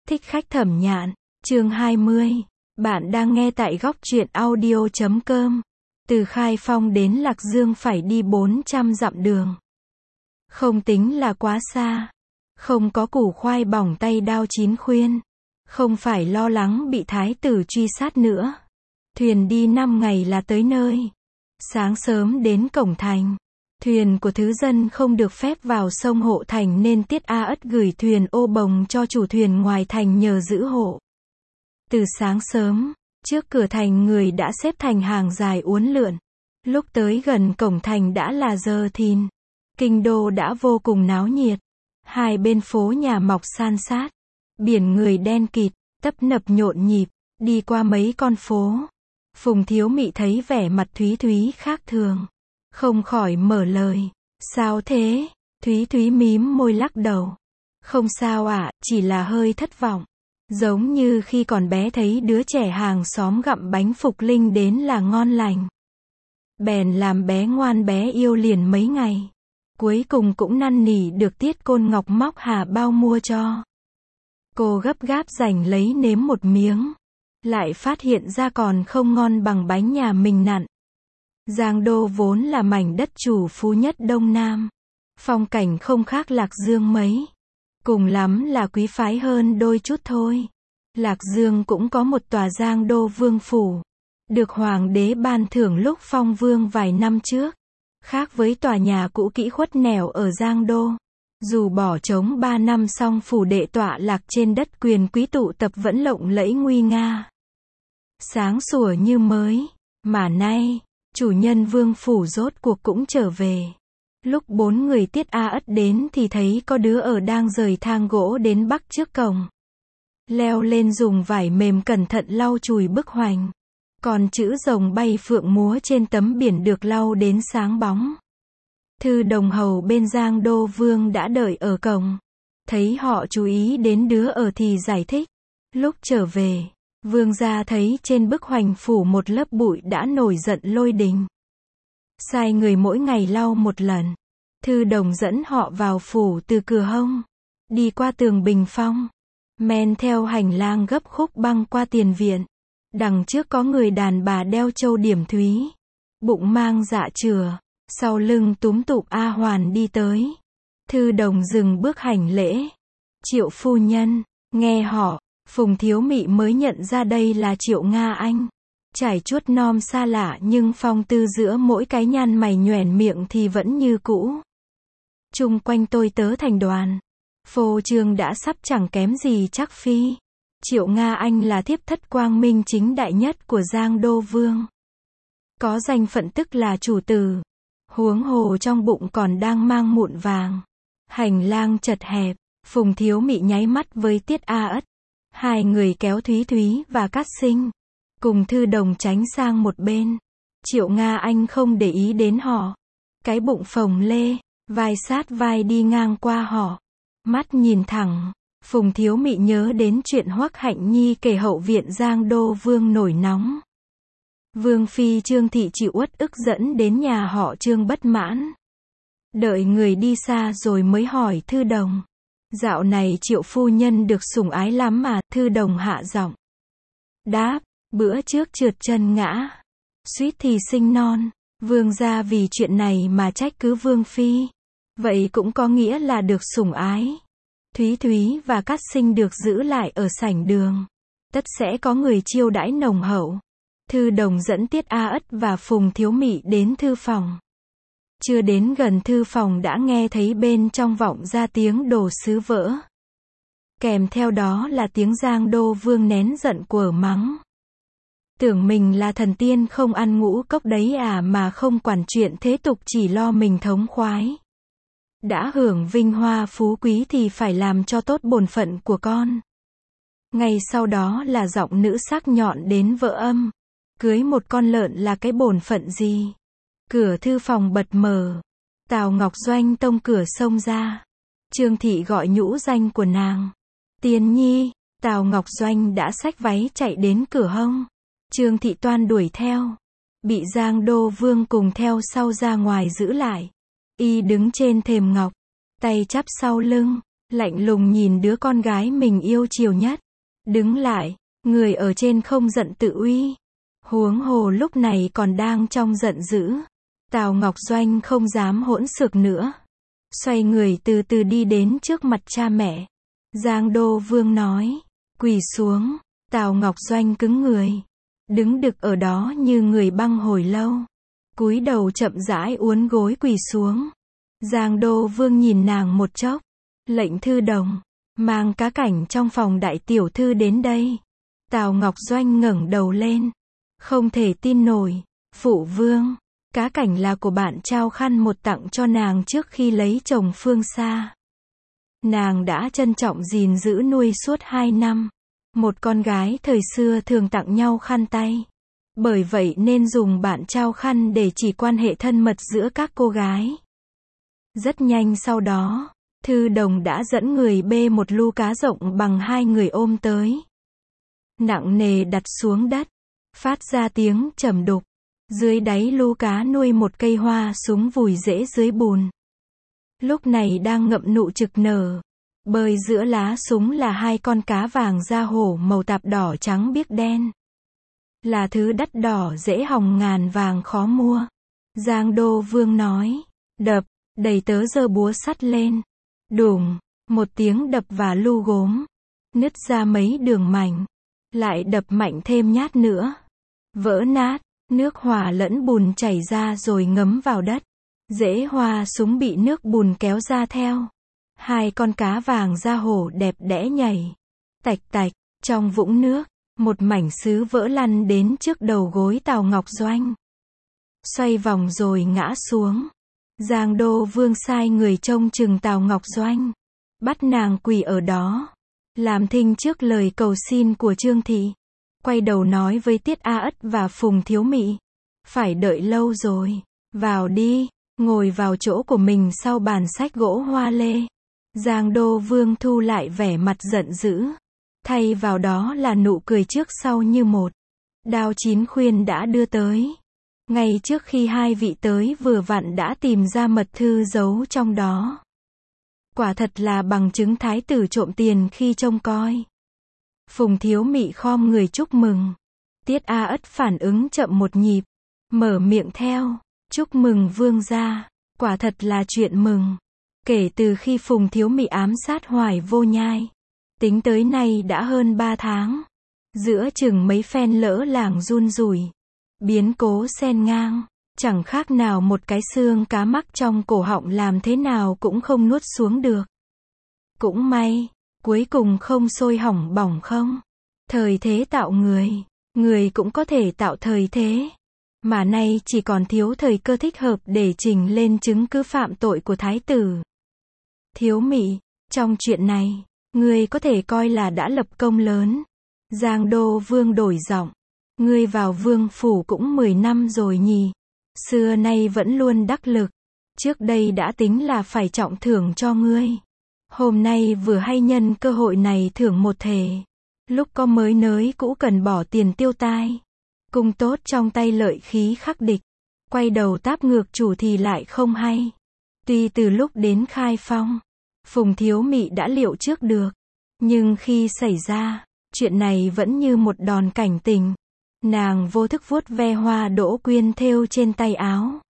Thích khách Thẩm Nhạn, chương 20. Bạn đang nghe tại góc truyện audio.com. Từ Khai Phong đến Lạc Dương phải đi 400 dặm đường. Không tính là quá xa. Không có củ khoai bỏng tay đao chín khuyên. Không phải lo lắng bị thái tử truy sát nữa. Thuyền đi 5 ngày là tới nơi. Sáng sớm đến cổng thành. Thuyền của thứ dân không được phép vào sông hộ thành nên Tiết A Ất gửi thuyền ô bồng cho chủ thuyền ngoài thành nhờ giữ hộ. Từ sáng sớm, trước cửa thành người đã xếp thành hàng dài uốn lượn. Lúc tới gần cổng thành đã là giờ thìn. Kinh đô đã vô cùng náo nhiệt. Hai bên phố nhà mọc san sát. Biển người đen kịt, tấp nập nhộn nhịp, đi qua mấy con phố. Phùng Thiếu Mị thấy vẻ mặt Thúy Thúy khác thường. Không khỏi mở lời. Sao thế? Thúy Thúy mím môi lắc đầu. Không sao ạ, chỉ là hơi thất vọng. Giống như khi còn bé thấy đứa trẻ hàng xóm gặm bánh phục linh đến là ngon lành. Bèn làm bé ngoan bé yêu liền mấy ngày. Cuối cùng cũng năn nỉ được Tiết Côn Ngọc móc hà bao mua cho. Cô gấp gáp giành lấy nếm một miếng. Lại phát hiện ra còn không ngon bằng bánh nhà mình nặn. Giang Đô vốn là mảnh đất chủ phú nhất Đông Nam. Phong cảnh không khác Lạc Dương mấy. Cùng lắm là quý phái hơn đôi chút thôi. Lạc Dương cũng có một tòa Giang Đô Vương Phủ. Được Hoàng đế ban thưởng lúc phong vương vài năm trước. Khác với tòa nhà cũ kỹ khuất nẻo ở Giang Đô. Dù bỏ trống 3 năm song phủ đệ tọa lạc trên đất quyền quý tụ tập vẫn lộng lẫy nguy nga. Sáng sủa như mới. Mà nay, chủ nhân Vương Phủ rốt cuộc cũng trở về. Lúc 4 người Tiết A Ất đến thì thấy có đứa ở đang rời thang gỗ đến bắc trước cổng. Leo lên dùng vải mềm cẩn thận lau chùi bức hoành. Còn chữ rồng bay phượng múa trên tấm biển được lau đến sáng bóng. Thư đồng hầu bên Giang Đô Vương đã đợi ở cổng. Thấy họ chú ý đến đứa ở thì giải thích. Lúc trở về, Vương gia thấy trên bức hoành phủ một lớp bụi đã nổi giận lôi đình. Sai người mỗi ngày lau một lần. Thư đồng dẫn họ vào phủ từ cửa hông. Đi qua tường bình phong. Men theo hành lang gấp khúc băng qua tiền viện. Đằng trước có người đàn bà đeo châu điểm thúy. Bụng mang dạ chửa. Sau lưng túm tụm A Hoàn đi tới. Thư đồng dừng bước hành lễ. Triệu phu nhân. Nghe họ, Phùng Thiếu Mị mới nhận ra đây là Triệu Nga Anh. Trải chuốt nom xa lạ nhưng phong tư giữa mỗi cái nhăn mày nhoẻn miệng thì vẫn như cũ. Chung quanh tôi tớ thành đoàn. Phô trương đã sắp chẳng kém gì chắc phi. Triệu Nga Anh là thiếp thất quang minh chính đại nhất của Giang Đô Vương. Có danh phận tức là chủ tử. Huống hồ trong bụng còn đang mang mụn vàng. Hành lang chật hẹp. Phùng Thiếu Mị nháy mắt với Tiết A Ất. Hai người kéo Thúy Thúy và Cát Sinh. Cùng Thư đồng tránh sang một bên. Triệu Nga Anh không để ý đến họ. Cái bụng phồng lê, vai sát vai đi ngang qua họ. Mắt nhìn thẳng. Phùng Thiếu Mị nhớ đến chuyện Hoắc Hạnh Nhi kể hậu viện Giang Đô Vương nổi nóng. Vương phi Trương Thị chịu uất ức dẫn đến nhà họ Trương bất mãn. Đợi người đi xa rồi mới hỏi Thư đồng. Dạo này Triệu phu nhân được sủng ái lắm mà. Thư đồng hạ giọng. Đáp, bữa trước trượt chân ngã. Suýt thì sinh non. Vương gia vì chuyện này mà trách cứ Vương phi. Vậy cũng có nghĩa là được sủng ái. Thúy Thúy và Cát Sinh được giữ lại ở sảnh đường. Tất sẽ có người chiêu đãi nồng hậu. Thư đồng dẫn Tiết A Ất và Phùng Thiếu Mị đến thư phòng. Chưa đến gần thư phòng đã nghe thấy bên trong vọng ra tiếng đồ sứ vỡ. Kèm theo đó là tiếng Giang Đô Vương nén giận quở mắng. Tưởng mình là thần tiên không ăn ngũ cốc đấy à mà không quản chuyện thế tục chỉ lo mình thống khoái. Đã hưởng vinh hoa phú quý thì phải làm cho tốt bổn phận của con. Ngay sau đó là giọng nữ sắc nhọn đến vỡ âm. Cưới một con lợn là cái bổn phận gì? Cửa thư phòng bật mở. Tào Ngọc Doanh tông cửa xông ra. Trương Thị gọi nhũ danh của nàng. Tiên nhi. Tào Ngọc Doanh đã xách váy chạy đến cửa hông. Trương Thị toan đuổi theo. Bị Giang Đô Vương cùng theo sau ra ngoài giữ lại. Y đứng trên thềm ngọc. Tay chắp sau lưng. lạnh lùng nhìn đứa con gái mình yêu chiều nhất. Đứng lại, người ở trên không giận tự uy. Huống hồ lúc này còn đang trong giận dữ. Tào Ngọc Doanh không dám hỗn xược nữa. Xoay người từ từ đi đến trước mặt cha mẹ. Giang Đô Vương nói, quỳ xuống. Tào Ngọc Doanh cứng người. Đứng đực ở đó như người băng hồi lâu. Cúi đầu chậm rãi uốn gối quỳ xuống. Giang Đô Vương nhìn nàng một chốc. Lệnh Thư Đồng, mang cá cảnh trong phòng đại tiểu thư đến đây. Tào Ngọc Doanh ngẩng đầu lên. Không thể tin nổi. Phụ vương, cá cảnh là của bạn trao khăn một tặng cho nàng trước khi lấy chồng phương xa. Nàng đã trân trọng gìn giữ nuôi suốt 2 năm. Một con gái thời xưa thường tặng nhau khăn tay. Bởi vậy nên dùng bạn trao khăn để chỉ quan hệ thân mật giữa các cô gái. Rất nhanh sau đó, Thư Đồng đã dẫn người bê một lu cá rộng bằng 2 người ôm tới. Nặng nề đặt xuống đất, phát ra tiếng trầm đục. Dưới đáy lu cá nuôi một cây hoa súng vùi rễ dưới bùn. Lúc này đang ngậm nụ trực nở. Bơi giữa lá súng là 2 con cá vàng da hổ màu tạp đỏ trắng biếc đen. Là thứ đắt đỏ dễ hỏng ngàn vàng khó mua. Giang Đô Vương nói, đập, đầy tớ giơ búa sắt lên. Đùng, một tiếng đập và lu gốm. Nứt ra mấy đường mảnh. Lại đập mạnh thêm nhát nữa. Vỡ nát, nước hòa lẫn bùn chảy ra rồi ngấm vào đất. Rễ hoa súng bị nước bùn kéo ra theo. 2 con cá vàng da hổ đẹp đẽ nhảy. Tạch tạch, trong vũng nước, một mảnh sứ vỡ lăn đến trước đầu gối Tào Ngọc Doanh. Xoay vòng rồi ngã xuống. Giang Đô Vương sai người trông chừng Tào Ngọc Doanh. Bắt nàng quỳ ở đó. Làm thinh trước lời cầu xin của Trương Thị. Quay đầu nói với Tiết A Ất và Phùng Thiếu Mị. Phải đợi lâu rồi. Vào đi, ngồi vào chỗ của mình sau bàn sách gỗ hoa lê. Giang Đô Vương thu lại vẻ mặt giận dữ. Thay vào đó là nụ cười trước sau như một. Đao chín khuyên đã đưa tới. Ngay trước khi 2 vị tới vừa vặn đã tìm ra mật thư giấu trong đó. Quả thật là bằng chứng thái tử trộm tiền khi trông coi. Phùng Thiếu Mị khom người chúc mừng. Tiết A Ất phản ứng chậm một nhịp. Mở miệng theo. Chúc mừng vương gia. Quả thật là chuyện mừng. Kể từ khi Phùng Thiếu Mị ám sát Hoài Vô Nhai. Tính tới nay đã hơn 3 tháng. Giữa chừng mấy phen lỡ làng run rủi. Biến cố xen ngang. Chẳng khác nào một cái xương cá mắc trong cổ họng làm thế nào cũng không nuốt xuống được. Cũng may, cuối cùng không sôi hỏng bỏng không. Thời thế tạo người. Người cũng có thể tạo thời thế. Mà nay chỉ còn thiếu thời cơ thích hợp để trình lên chứng cứ phạm tội của thái tử. Thiếu Mị, trong chuyện này, ngươi có thể coi là đã lập công lớn. Giang Đô Vương đổi giọng. Ngươi vào vương phủ cũng 10 năm rồi nhỉ. Xưa nay vẫn luôn đắc lực. Trước đây đã tính là phải trọng thưởng cho ngươi. Hôm nay vừa hay nhân cơ hội này thưởng một thể. Lúc có mới nới cũ cần bỏ tiền tiêu tai. Cung tốt trong tay lợi khí khắc địch. Quay đầu táp ngược chủ thì lại không hay. Tuy từ lúc đến khai phong, Phùng Thiếu Mị đã liệu trước được. Nhưng khi xảy ra, chuyện này vẫn như một đòn cảnh tỉnh. Nàng vô thức vuốt ve hoa đỗ quyên thêu trên tay áo.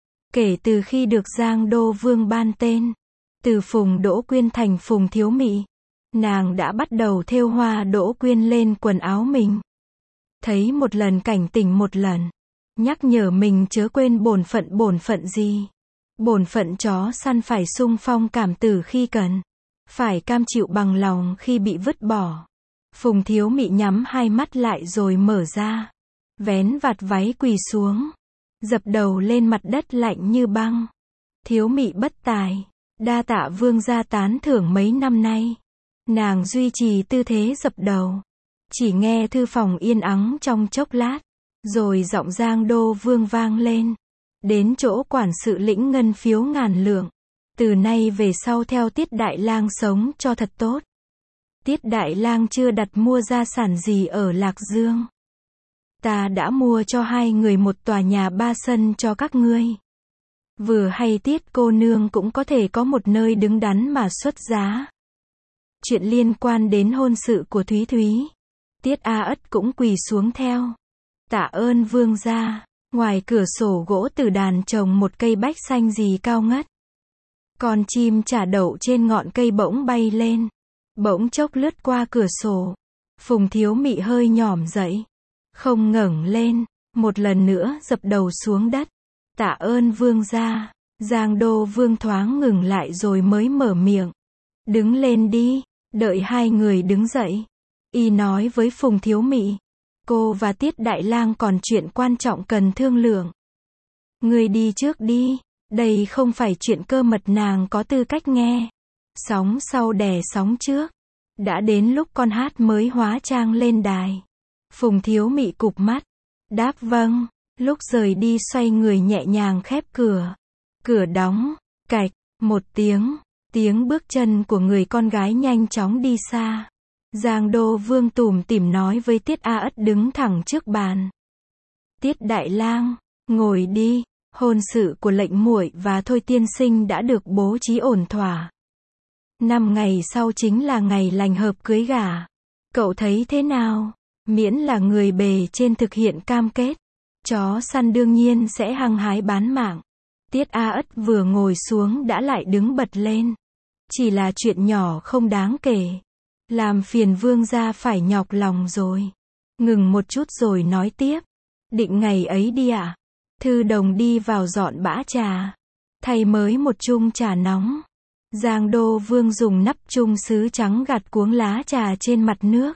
Kể từ khi được Giang Đô Vương ban tên, từ Phùng Đỗ Quyên thành Phùng Thiếu Mị, nàng đã bắt đầu thêu hoa đỗ quyên lên quần áo mình. Thấy một lần cảnh tỉnh một lần, nhắc nhở mình chớ quên bổn phận gì. Bổn phận chó săn phải xung phong cảm tử khi cần, phải cam chịu bằng lòng khi bị vứt bỏ. Phùng Thiếu Mị nhắm 2 mắt lại rồi mở ra, vén vạt váy quỳ xuống, dập đầu lên mặt đất lạnh như băng. Thiếu Mị bất tài, đa tạ vương gia tán thưởng mấy năm nay. Nàng duy trì tư thế dập đầu. Chỉ nghe thư phòng yên ắng trong chốc lát, rồi giọng Giang Đô Vương vang lên. Đến chỗ quản sự lĩnh ngân phiếu ngàn lượng. Từ nay về sau theo Tiết Đại Lang sống cho thật tốt. Tiết Đại Lang chưa đặt mua gia sản gì ở Lạc Dương. Ta đã mua cho 2 người một tòa nhà 3 sân cho các ngươi. Vừa hay Tiết cô nương cũng có thể có một nơi đứng đắn mà xuất giá. chuyện liên quan đến hôn sự của Thúy Thúy. Tiết A Ất cũng quỳ xuống theo. Tạ ơn vương gia. Ngoài cửa sổ gỗ từ đàn trồng một cây bách xanh gì cao ngất. Con chim trả đậu trên ngọn cây bỗng bay lên. Bỗng chốc lướt qua cửa sổ. Phùng Thiếu Mị hơi nhỏm dậy. Không ngẩng lên. Một lần nữa dập đầu xuống đất. Tạ ơn vương gia. Giang Đô Vương thoáng ngừng lại rồi mới mở miệng. Đứng lên đi. Đợi hai người đứng dậy. Y nói với Phùng Thiếu Mị. Cô và Tiết Đại Lang còn chuyện quan trọng cần thương lượng. Người đi trước đi. Đây không phải chuyện cơ mật nàng có tư cách nghe. Sóng sau đè sóng trước. Đã đến lúc con hát mới hóa trang lên đài. Phùng Thiếu Mị cụp mắt. Đáp vâng. Lúc rời đi xoay người nhẹ nhàng khép cửa. Cửa đóng. Cạch. Một tiếng. Tiếng bước chân của người con gái nhanh chóng đi xa. Giang Đô Vương tủm tỉm nói với Tiết A Ất đứng thẳng trước bàn. Tiết Đại Lang, ngồi đi. Hôn sự của lệnh muội và Thôi tiên sinh đã được bố trí ổn thỏa. 5 ngày sau chính là ngày lành hợp cưới gả. Cậu thấy thế nào? Miễn là người bề trên thực hiện cam kết. Chó săn đương nhiên sẽ hăng hái bán mạng. Tiết A Ất vừa ngồi xuống đã lại đứng bật lên. Chỉ là chuyện nhỏ không đáng kể. Làm phiền vương gia phải nhọc lòng rồi. Ngừng một chút rồi nói tiếp. Định ngày ấy đi ạ. Thư Đồng đi vào dọn bã trà. Thay mới một chung trà nóng. Giang Đô Vương dùng nắp chung sứ trắng gạt cuống lá trà trên mặt nước.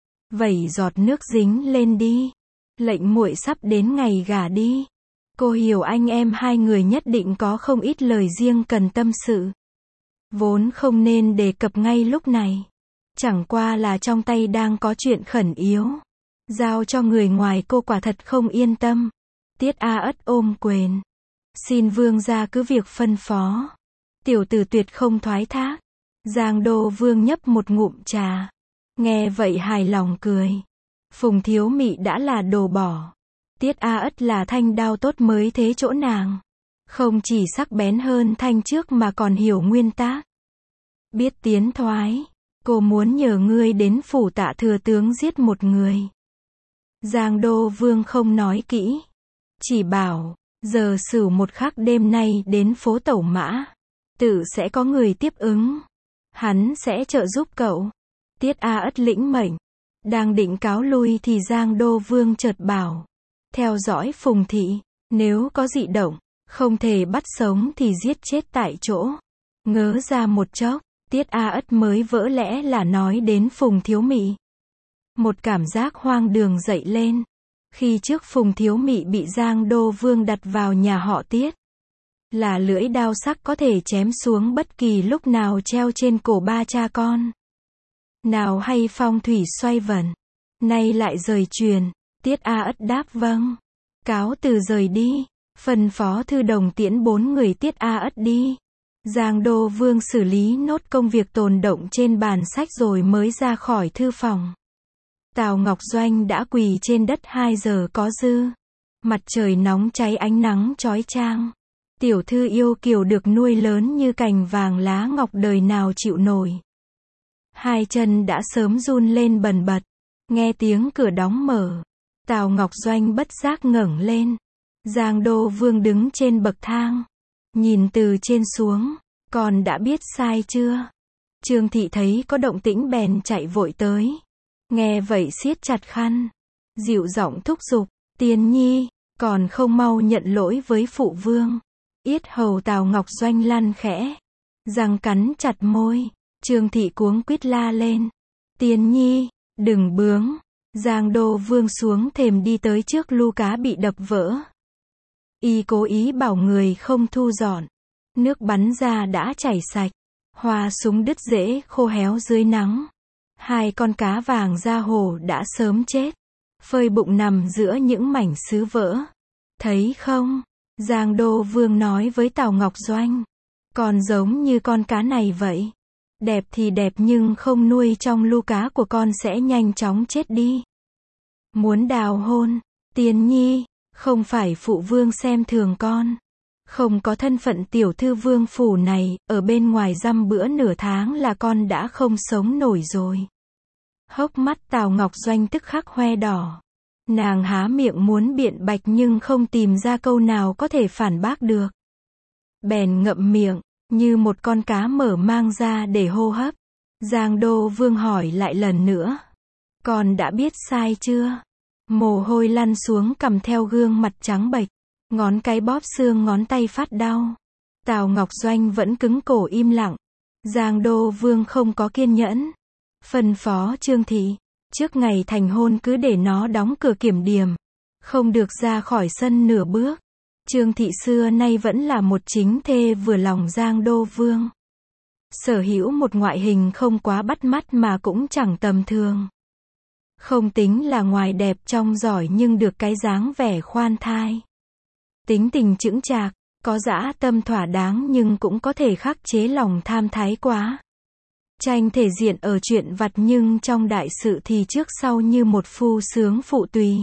Vẩy giọt nước dính lên đi. Lệnh muội sắp đến ngày gả đi. Cô hiểu anh em hai người nhất định có không ít lời riêng cần tâm sự. Vốn không nên đề cập ngay lúc này. Chẳng qua là trong tay đang có chuyện khẩn yếu. Giao cho người ngoài cô quả thật không yên tâm. Tiết A Ất ôm quyền. Xin vương gia cứ việc phân phó. Tiểu tử tuyệt không thoái thác. Giang Đô Vương nhấp một ngụm trà. Nghe vậy hài lòng cười. Phùng Thiếu Mị đã là đồ bỏ. Tiết A Ất là thanh đao tốt mới thế chỗ nàng. Không chỉ sắc bén hơn thanh trước mà còn hiểu nguyên tắc. Biết tiến thoái. Cô muốn nhờ ngươi đến phủ Tạ thừa tướng giết một người. Giang Đô Vương không nói kỹ. Chỉ bảo, giờ Sửu một khắc đêm nay đến phố Tẩu Mã. Tự sẽ có người tiếp ứng. Hắn sẽ trợ giúp cậu. Tiết A Ất lĩnh mệnh. Đang định cáo lui thì Giang Đô Vương chợt bảo. Theo dõi Phùng thị. Nếu có dị động, không thể bắt sống thì giết chết tại chỗ. Ngớ ra một chốc. Tiết A Ất mới vỡ lẽ là nói đến Phùng Thiếu Mị. Một cảm giác hoang đường dậy lên. Khi trước Phùng Thiếu Mị bị Giang Đô Vương đặt vào nhà họ Tiết. Là lưỡi đao sắc có thể chém xuống bất kỳ lúc nào treo trên cổ ba cha con. Nào hay phong thủy xoay vần. Nay lại rời truyền. Tiết A Ất đáp vâng. Cáo từ rời đi. Phân phó Thư Đồng tiễn 4 người Tiết A Ất đi. Giang Đô Vương xử lý nốt công việc tồn động trên bàn sách rồi mới ra khỏi thư phòng. Tào Ngọc Doanh đã quỳ trên đất 2 giờ có dư. Mặt trời nóng cháy ánh nắng chói chang. Tiểu thư yêu kiều được nuôi lớn như cành vàng lá ngọc đời nào chịu nổi. Hai chân đã sớm run lên bần bật. Nghe tiếng cửa đóng mở. Tào Ngọc Doanh bất giác ngẩng lên. Giang Đô Vương đứng trên bậc thang. Nhìn từ trên xuống. Con đã biết sai chưa? Trương Thị thấy có động tĩnh bèn chạy vội tới. Nghe vậy siết chặt khăn. Dịu giọng thúc giục. Tiên nhi, còn không mau nhận lỗi với phụ vương. Yết hầu Tào Ngọc Doanh lăn khẽ. Răng cắn chặt môi. Trương Thị cuống quýt la lên. Tiên nhi, đừng bướng. Giang Đô Vương xuống thềm đi tới trước lu cá bị đập vỡ. Y cố ý bảo người không thu dọn. Nước bắn ra đã chảy sạch. Hoa súng đứt rễ khô héo dưới nắng. 2 con cá vàng da hồ đã sớm chết. Phơi bụng nằm giữa những mảnh sứ vỡ. Thấy không? Giang Đô Vương nói với Tào Ngọc Doanh. Con giống như con cá này vậy. Đẹp thì đẹp nhưng không nuôi trong lu cá của con sẽ nhanh chóng chết đi. Muốn đào hôn, Tiên nhi, không phải phụ vương xem thường con. Không có thân phận tiểu thư vương phủ này, ở bên ngoài dăm bữa nửa tháng là con đã không sống nổi rồi. Hốc mắt Tào Ngọc Doanh tức khắc hoe đỏ. Nàng há miệng muốn biện bạch nhưng không tìm ra câu nào có thể phản bác được. Bèn ngậm miệng, như một con cá mở mang ra để hô hấp. Giang Đô Vương hỏi lại lần nữa. Con đã biết sai chưa? Mồ hôi lăn xuống cầm theo gương mặt trắng bệch. Ngón cái bóp xương ngón tay phát đau. Tào Ngọc Doanh vẫn cứng cổ im lặng. Giang Đô Vương không có kiên nhẫn. Phân phó Trương Thị, trước ngày thành hôn cứ để nó đóng cửa kiểm điểm. Không được ra khỏi sân nửa bước. Trương Thị xưa nay vẫn là một chính thê vừa lòng Giang Đô Vương. Sở hữu một ngoại hình không quá bắt mắt mà cũng chẳng tầm thường. Không tính là ngoài đẹp trong giỏi nhưng được cái dáng vẻ khoan thai. Tính tình chững chạc, có dã tâm thỏa đáng nhưng cũng có thể khắc chế lòng tham thái quá. Tranh thể diện ở chuyện vặt nhưng trong đại sự thì trước sau như một phu sướng phụ tùy.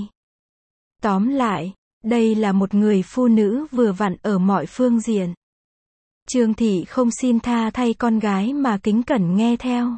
Tóm lại, đây là một người phụ nữ vừa vặn ở mọi phương diện. Trương Thị không xin tha thay con gái mà kính cẩn nghe theo.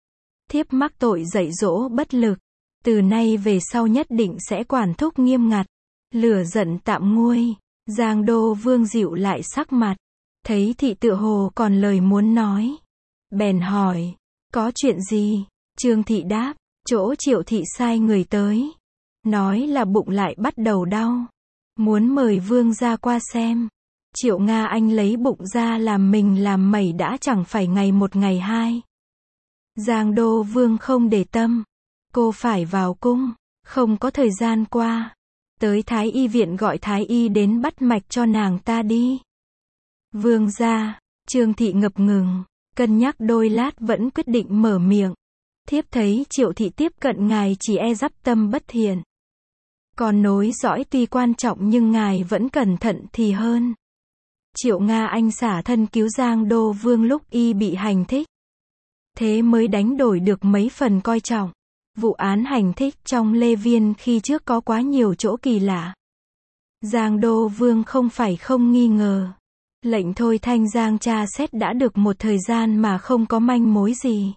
Thiếp mắc tội dạy dỗ bất lực. Từ nay về sau nhất định sẽ quản thúc nghiêm ngặt. Lửa giận tạm nguôi. Giang Đô Vương dịu lại sắc mặt. Thấy Thị tựa hồ còn lời muốn nói. Bèn hỏi. Có chuyện gì? Trương Thị đáp. Chỗ Triệu Thị sai người tới. Nói là bụng lại bắt đầu đau. Muốn mời Vương ra qua xem. Triệu Nga Anh lấy bụng ra làm mình làm mẩy đã chẳng phải ngày một ngày hai. Giang Đô Vương không để tâm. Cô phải vào cung. Không có thời gian qua. Tới Thái Y viện gọi Thái Y đến bắt mạch cho nàng ta đi. Vương ra. Trương Thị ngập ngừng. Cân nhắc đôi lát vẫn quyết định mở miệng. Thiếp thấy Triệu Thị tiếp cận ngài chỉ e dắp tâm bất thiện. Còn nối dõi tuy quan trọng nhưng ngài vẫn cẩn thận thì hơn. Triệu Nga Anh xả thân cứu Giang Đô Vương lúc y bị hành thích. Thế mới đánh đổi được mấy phần coi trọng. Vụ án hành thích trong Lê Viên khi trước có quá nhiều chỗ kỳ lạ. Giang Đô Vương không phải không nghi ngờ. Lệnh thôi thanh Giang tra xét đã được một thời gian mà không có manh mối gì.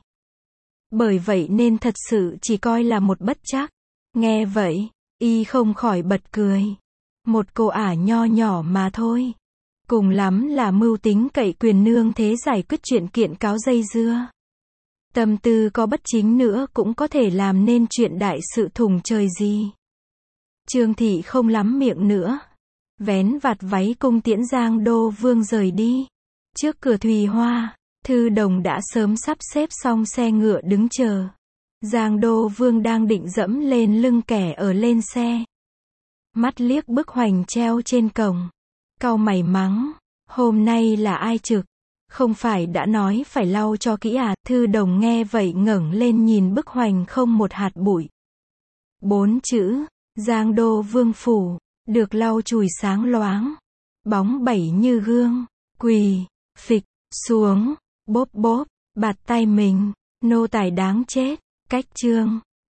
Bởi vậy nên thật sự chỉ coi là một bất trắc. Nghe vậy, y không khỏi bật cười. Một cô ả nho nhỏ mà thôi. Cùng lắm là mưu tính cậy quyền nương thế giải quyết chuyện kiện cáo dây dưa. Tâm tư có bất chính nữa cũng có thể làm nên chuyện đại sự thủng trời gì. Trương Thị không lắm miệng nữa. Vén vạt váy cung tiễn Giang Đô Vương rời đi. Trước cửa Thùy Hoa, Thư Đồng đã sớm sắp xếp xong xe ngựa đứng chờ. Giang Đô Vương đang định dẫm lên lưng kẻ ở lên xe. Mắt liếc bức hoành treo trên cổng. Cau mày mắng. Hôm nay là ai trực? Không phải đã nói phải lau cho kỹ à? Thư Đồng nghe vậy ngẩng lên nhìn bức hoành không một hạt bụi. 4 chữ. Giang Đô Vương phủ. Được lau chùi sáng loáng. Bóng bẩy như gương. Quỳ. Phịch. Xuống. Bốp bốp. Bạt tay mình. Nô tài đáng chết. Cách chương.